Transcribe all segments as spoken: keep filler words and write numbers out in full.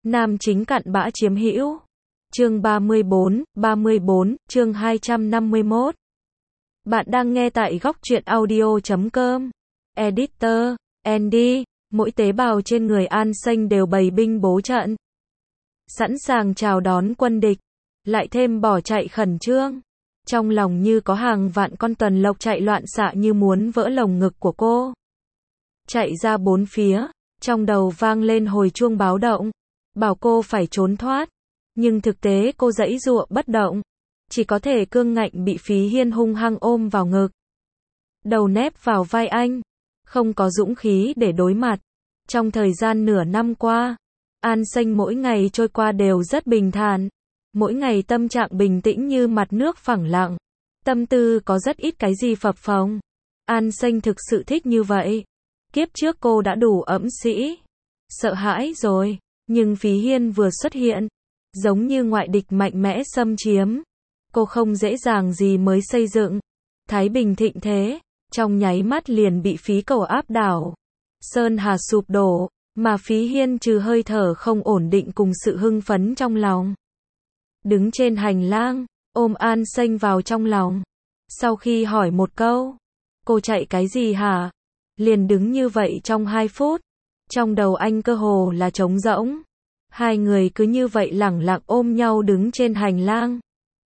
Nam chính cặn bã chiếm hữu. Chương ba mươi bốn, ba mươi bốn, chương hai trăm năm mươi mốt. Bạn đang nghe tại góc truyện audio chấm com. Editor, Andy, mỗi tế bào trên người An Xanh đều bày binh bố trận. Sẵn sàng chào đón quân địch, lại thêm bỏ chạy khẩn trương. Trong lòng như có hàng vạn con tuần lộc chạy loạn xạ như muốn vỡ lồng ngực của cô. Chạy ra bốn phía, trong đầu vang lên hồi chuông báo động, bảo cô phải trốn thoát. Nhưng thực tế cô giãy giụa bất động, chỉ có thể cương ngạnh bị Phí Hiên hung hăng ôm vào ngực. Đầu nép vào vai anh, không có dũng khí để đối mặt. Trong thời gian nửa năm qua, An Xanh mỗi ngày trôi qua đều rất bình thản. Mỗi ngày tâm trạng bình tĩnh như mặt nước phẳng lặng. Tâm tư có rất ít cái gì phập phồng. An Xanh thực sự thích như vậy. Kiếp trước cô đã đủ ẫm sĩ, sợ hãi rồi. Nhưng Phí Hiên vừa xuất hiện, giống như ngoại địch mạnh mẽ xâm chiếm. Cô không dễ dàng gì mới xây dựng thái bình thịnh thế, trong nháy mắt liền bị Phí Cầu áp đảo. Sơn hà sụp đổ, mà Phí Hiên trừ hơi thở không ổn định cùng sự hưng phấn trong lòng. Đứng trên hành lang, ôm An Xanh vào trong lòng. Sau khi hỏi một câu, cô chạy cái gì hả? Liền đứng như vậy trong hai phút. Trong đầu anh cơ hồ là trống rỗng. Hai người cứ như vậy lẳng lặng ôm nhau đứng trên hành lang.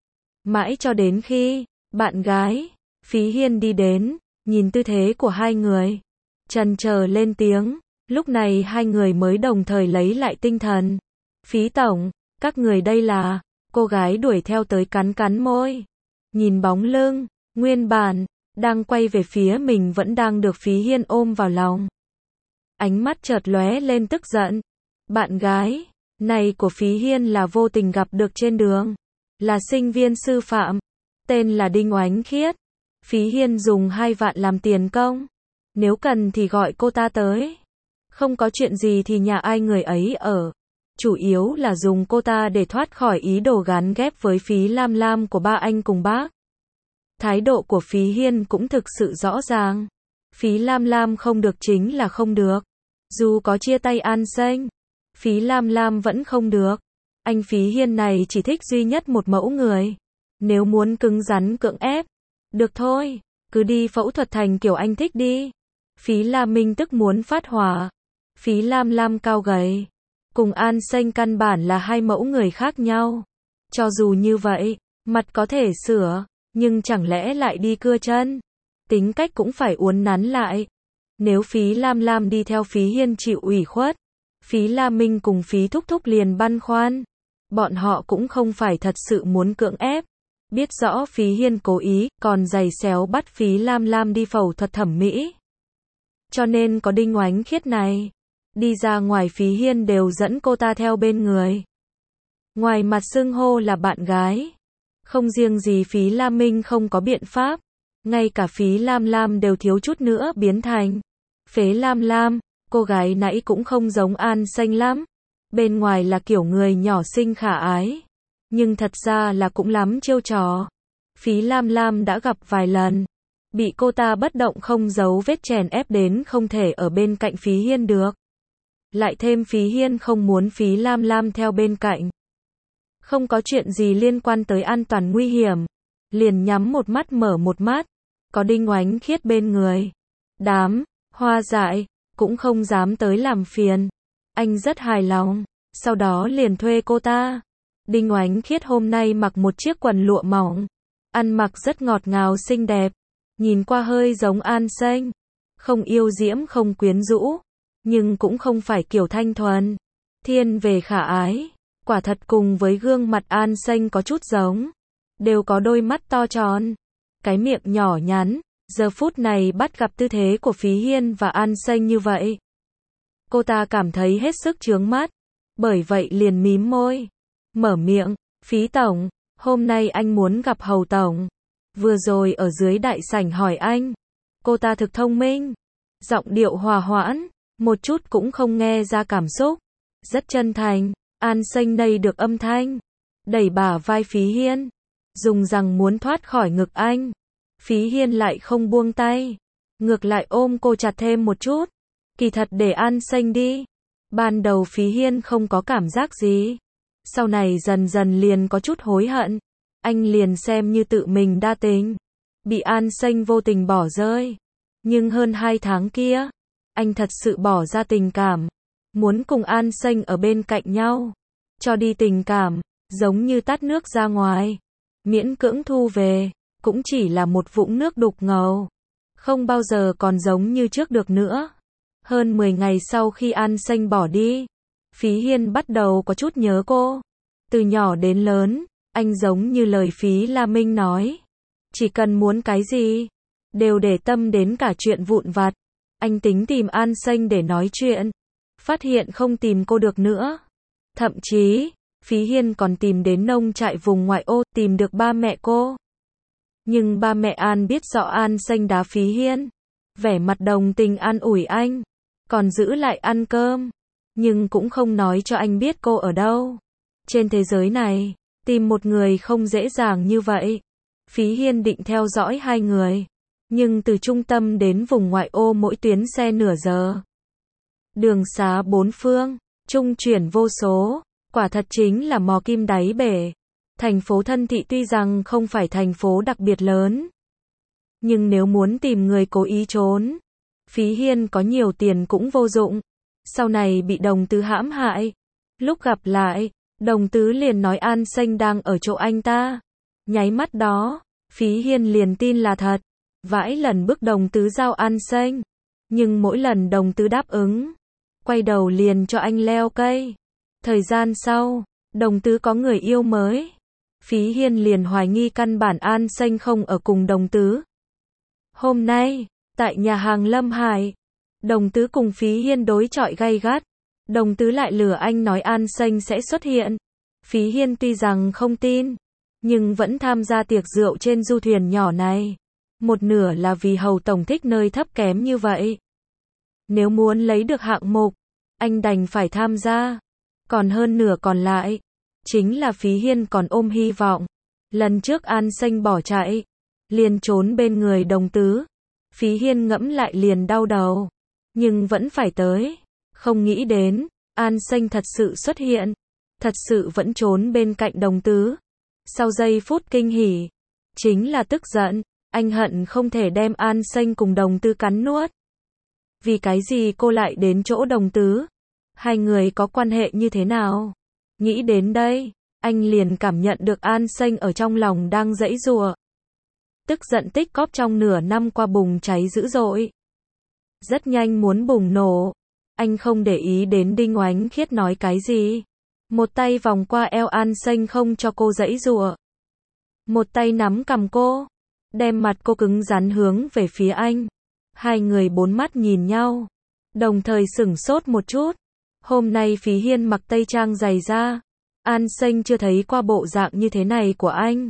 Mãi cho đến khi, bạn gái, Phí Hiên đi đến, nhìn tư thế của hai người. Chần chờ lên tiếng, lúc này hai người mới đồng thời lấy lại tinh thần. Phí tổng, các người đây là... Cô gái đuổi theo tới cắn cắn môi. Nhìn bóng lưng, nguyên bản, đang quay về phía mình vẫn đang được Phí Hiên ôm vào lòng. Ánh mắt chợt lóe lên tức giận. Bạn gái này của Phí Hiên là vô tình gặp được trên đường. Là sinh viên sư phạm. Tên là Đinh Oánh Khiết. Phí Hiên dùng hai vạn làm tiền công. Nếu cần thì gọi cô ta tới. Không có chuyện gì thì nhà ai người ấy ở. Chủ yếu là dùng cô ta để thoát khỏi ý đồ gán ghép với Phí Lam Lam của ba anh cùng bác. Thái độ của Phí Hiên cũng thực sự rõ ràng. Phí Lam Lam không được chính là không được. Dù có chia tay An Xanh, Phí Lam Lam vẫn không được. Anh Phí Hiên này chỉ thích duy nhất một mẫu người. Nếu muốn cứng rắn cưỡng ép, được thôi, cứ đi phẫu thuật thành kiểu anh thích đi. Phí Lam Minh tức muốn phát hỏa. Phí Lam Lam cao gầy, cùng An Xanh căn bản là hai mẫu người khác nhau. Cho dù như vậy, mặt có thể sửa, nhưng chẳng lẽ lại đi cưa chân. Tính cách cũng phải uốn nắn lại. Nếu Phí Lam Lam đi theo Phí Hiên chịu ủy khuất, Phí Lam Minh cùng Phí Thúc Thúc liền băn khoăn. Bọn họ cũng không phải thật sự muốn cưỡng ép. Biết rõ Phí Hiên cố ý, còn giày xéo bắt Phí Lam Lam đi phẫu thuật thẩm mỹ. Cho nên có Đinh Oánh Khiết này. Đi ra ngoài Phí Hiên đều dẫn cô ta theo bên người. Ngoài mặt xưng hô là bạn gái. Không riêng gì Phí Lam Minh không có biện pháp. Ngay cả Phí Lam Lam đều thiếu chút nữa biến thành Phế Lam Lam. Cô gái nãy cũng không giống An Xanh lắm. Bên ngoài là kiểu người nhỏ xinh khả ái. Nhưng thật ra là cũng lắm chiêu trò. Phí Lam Lam đã gặp vài lần. Bị cô ta bất động không giấu vết chèn ép đến không thể ở bên cạnh Phí Hiên được. Lại thêm Phí Hiên không muốn Phí Lam Lam theo bên cạnh. Không có chuyện gì liên quan tới an toàn nguy hiểm. Liền nhắm một mắt mở một mắt. Có Đinh Oánh Khiết bên người. Đám, hoa dại, cũng không dám tới làm phiền. Anh rất hài lòng. Sau đó liền thuê cô ta. Đinh Oánh Khiết hôm nay mặc một chiếc quần lụa mỏng. Ăn mặc rất ngọt ngào xinh đẹp. Nhìn qua hơi giống An Xanh. Không yêu diễm không quyến rũ. Nhưng cũng không phải kiểu thanh thuần. Thiên về khả ái. Quả thật cùng với gương mặt An Xanh có chút giống. Đều có đôi mắt to tròn. Cái miệng nhỏ nhắn. Giờ phút này bắt gặp tư thế của Phí Hiên và An Xanh như vậy. Cô ta cảm thấy hết sức chướng mắt. Bởi vậy liền mím môi. Mở miệng. Phí tổng, hôm nay anh muốn gặp Hầu tổng. Vừa rồi ở dưới đại sảnh hỏi anh. Cô ta thực thông minh. Giọng điệu hòa hoãn. Một chút cũng không nghe ra cảm xúc. Rất chân thành. An Xanh đây được âm thanh. Đẩy bả vai Phí Hiên. Dùng rằng muốn thoát khỏi ngực anh. Phí Hiên lại không buông tay. Ngược lại ôm cô chặt thêm một chút. Kỳ thật để An Xanh đi. Ban đầu Phí Hiên không có cảm giác gì. Sau này dần dần liền có chút hối hận. Anh liền xem như tự mình đa tình. Bị An Xanh vô tình bỏ rơi. Nhưng hơn hai tháng kia, anh thật sự bỏ ra tình cảm. Muốn cùng An Xanh ở bên cạnh nhau. Cho đi tình cảm, giống như tát nước ra ngoài. Miễn cưỡng thu về, cũng chỉ là một vũng nước đục ngầu. Không bao giờ còn giống như trước được nữa. Hơn mười ngày sau khi An Xanh bỏ đi, Phí Hiên bắt đầu có chút nhớ cô. Từ nhỏ đến lớn, anh giống như lời Phí La Minh nói. Chỉ cần muốn cái gì, đều để tâm đến cả chuyện vụn vặt. Anh tính tìm An Xanh để nói chuyện. Phát hiện không tìm cô được nữa. Thậm chí, Phí Hiên còn tìm đến nông trại vùng ngoại ô, tìm được ba mẹ cô. Nhưng ba mẹ An biết rõ An Xanh đá Phí Hiên. Vẻ mặt đồng tình an ủi anh. Còn giữ lại ăn cơm. Nhưng cũng không nói cho anh biết cô ở đâu. Trên thế giới này, tìm một người không dễ dàng như vậy. Phí Hiên định theo dõi hai người. Nhưng từ trung tâm đến vùng ngoại ô mỗi tuyến xe nửa giờ. Đường xá bốn phương, trung chuyển vô số. Quả thật chính là mò kim đáy bể. Thành phố Thân Thị tuy rằng không phải thành phố đặc biệt lớn. Nhưng nếu muốn tìm người cố ý trốn, Phí Hiên có nhiều tiền cũng vô dụng. Sau này bị Đồng Tứ hãm hại. Lúc gặp lại, Đồng Tứ liền nói An Xanh đang ở chỗ anh ta. Nháy mắt đó, Phí Hiên liền tin là thật. Vãi lần bức Đồng Tứ giao An Xanh. Nhưng mỗi lần Đồng Tứ đáp ứng, quay đầu liền cho anh leo cây. Thời gian sau, Đồng Tứ có người yêu mới. Phí Hiên liền hoài nghi căn bản An Xanh không ở cùng Đồng Tứ. Hôm nay, tại nhà hàng Lâm Hải, Đồng Tứ cùng Phí Hiên đối chọi gay gắt. Đồng Tứ lại lừa anh nói An Xanh sẽ xuất hiện. Phí Hiên tuy rằng không tin, nhưng vẫn tham gia tiệc rượu trên du thuyền nhỏ này. Một nửa là vì Hầu Tổng thích nơi thấp kém như vậy. Nếu muốn lấy được hạng mục, anh đành phải tham gia. Còn hơn nửa còn lại, chính là Phí Hiên còn ôm hy vọng. Lần trước An Xanh bỏ chạy, liền trốn bên người Đồng Tứ. Phí Hiên ngẫm lại liền đau đầu. Nhưng vẫn phải tới. Không nghĩ đến, An Xanh thật sự xuất hiện. Thật sự vẫn trốn bên cạnh Đồng Tứ. Sau giây phút kinh hỉ, chính là tức giận. Anh hận không thể đem An Xanh cùng Đồng Tứ cắn nuốt. Vì cái gì cô lại đến chỗ Đồng Tứ? Hai người có quan hệ như thế nào? Nghĩ đến đây, anh liền cảm nhận được An Xanh ở trong lòng đang giãy giụa. Tức giận tích cóp trong nửa năm qua bùng cháy dữ dội. Rất nhanh muốn bùng nổ. Anh không để ý đến Đinh Oánh Khiết nói cái gì. Một tay vòng qua eo An Xanh không cho cô giãy giụa. Một tay nắm cằm cô, đem mặt cô cứng rắn hướng về phía anh. Hai người bốn mắt nhìn nhau, đồng thời sửng sốt một chút. Hôm nay Phí Hiên mặc tây trang dày da. An Xanh chưa thấy qua bộ dạng như thế này của anh.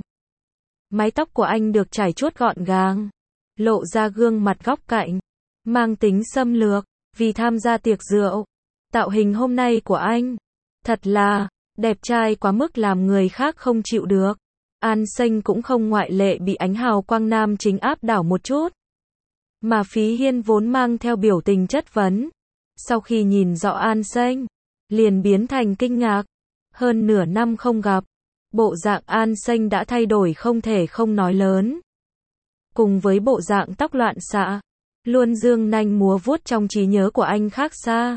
Mái tóc của anh được trải chuốt gọn gàng, lộ ra gương mặt góc cạnh, mang tính xâm lược. Vì tham gia tiệc rượu, tạo hình hôm nay của anh thật là đẹp trai quá mức làm người khác không chịu được. An Xanh cũng không ngoại lệ, bị ánh hào quang nam chính áp đảo một chút. Mà Phí Hiên vốn mang theo biểu tình chất vấn, sau khi nhìn rõ An Xanh, liền biến thành kinh ngạc. Hơn nửa năm không gặp, bộ dạng An Xanh đã thay đổi không thể không nói lớn. Cùng với bộ dạng tóc loạn xạ, luôn dương nanh múa vuốt trong trí nhớ của anh khác xa.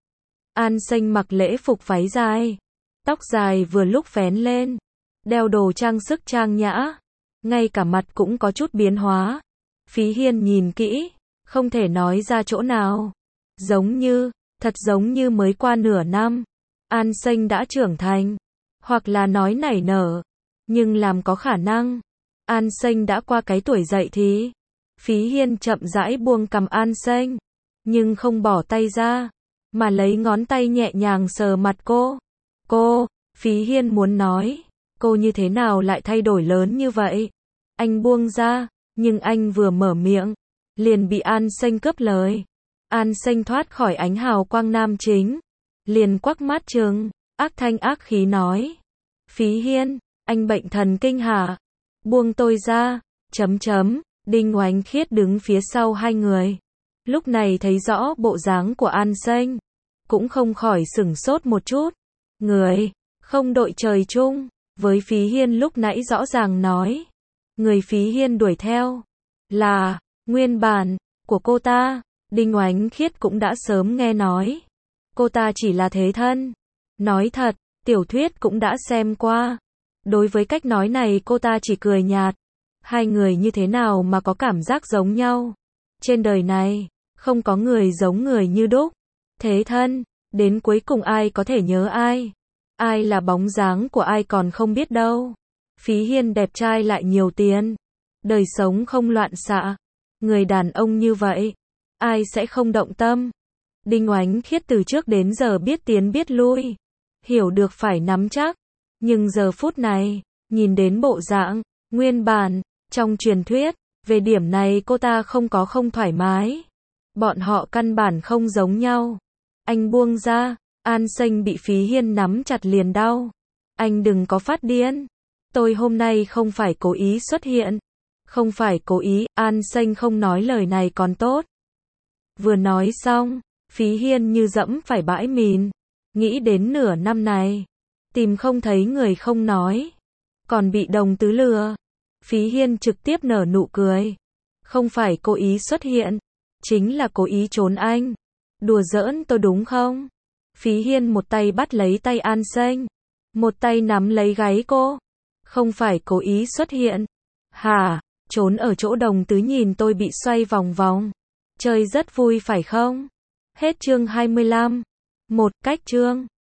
An Xanh mặc lễ phục váy dài, tóc dài vừa lúc vén lên, đeo đồ trang sức trang nhã, ngay cả mặt cũng có chút biến hóa. Phí Hiên nhìn kỹ, không thể nói ra chỗ nào. Giống như, thật giống như mới qua nửa năm, An Xanh đã trưởng thành, hoặc là nói nảy nở, nhưng làm có khả năng, An Xanh đã qua cái tuổi dậy thì. Phí Hiên chậm rãi buông cằm An Xanh, nhưng không bỏ tay ra, mà lấy ngón tay nhẹ nhàng sờ mặt cô. Cô, Phí Hiên muốn nói, cô như thế nào lại thay đổi lớn như vậy? Anh buông ra, nhưng anh vừa mở miệng, liền bị An Xanh cướp lời. An Xanh thoát khỏi ánh hào quang nam chính, liền quắc mắt trừng, ác thanh ác khí nói. Phí Hiên, anh bệnh thần kinh hả? Buông tôi ra, chấm chấm. Đinh Oánh Khiết đứng phía sau hai người. Lúc này thấy rõ bộ dáng của An Xanh. cũng không khỏi sửng sốt một chút. Người, không đội trời chung, với Phí Hiên lúc nãy rõ ràng nói. Người Phí Hiên đuổi theo, là, nguyên bản, của cô ta. Đinh Oánh Khiết cũng đã sớm nghe nói. Cô ta chỉ là thế thân. Nói thật, tiểu thuyết cũng đã xem qua. Đối với cách nói này cô ta chỉ cười nhạt. Hai người như thế nào mà có cảm giác giống nhau? Trên đời này, không có người giống người như đúc. Thế thân, đến cuối cùng ai có thể nhớ ai? Ai là bóng dáng của ai còn không biết đâu. Phí Hiên đẹp trai lại nhiều tiền. Đời sống không loạn xạ. Người đàn ông như vậy, ai sẽ không động tâm? Đinh Oánh Khiết từ trước đến giờ biết tiến biết lui. Hiểu được phải nắm chắc. Nhưng giờ phút này, nhìn đến bộ dạng, nguyên bản, trong truyền thuyết, về điểm này cô ta không có không thoải mái. Bọn họ căn bản không giống nhau. Anh buông ra, An Xanh bị Phí Hiên nắm chặt liền đau. Anh đừng có phát điên. Tôi hôm nay không phải cố ý xuất hiện. Không phải cố ý, An Xanh không nói lời này còn tốt. Vừa nói xong, Phí Hiên như dẫm phải bãi mìn. Nghĩ đến nửa năm này, tìm không thấy người không nói. Còn bị đồng tứ lừa. Phí Hiên trực tiếp nở nụ cười. Không phải cố ý xuất hiện. Chính là cố ý trốn anh. Đùa giỡn tôi đúng không? Phí Hiên một tay bắt lấy tay An Xanh. Một tay nắm lấy gáy cô. Không phải cố ý xuất hiện. Hả? Trốn ở chỗ đồng tứ nhìn tôi bị xoay vòng vòng. Chơi rất vui phải không? Hết chương hai mươi lăm. Một cách chương.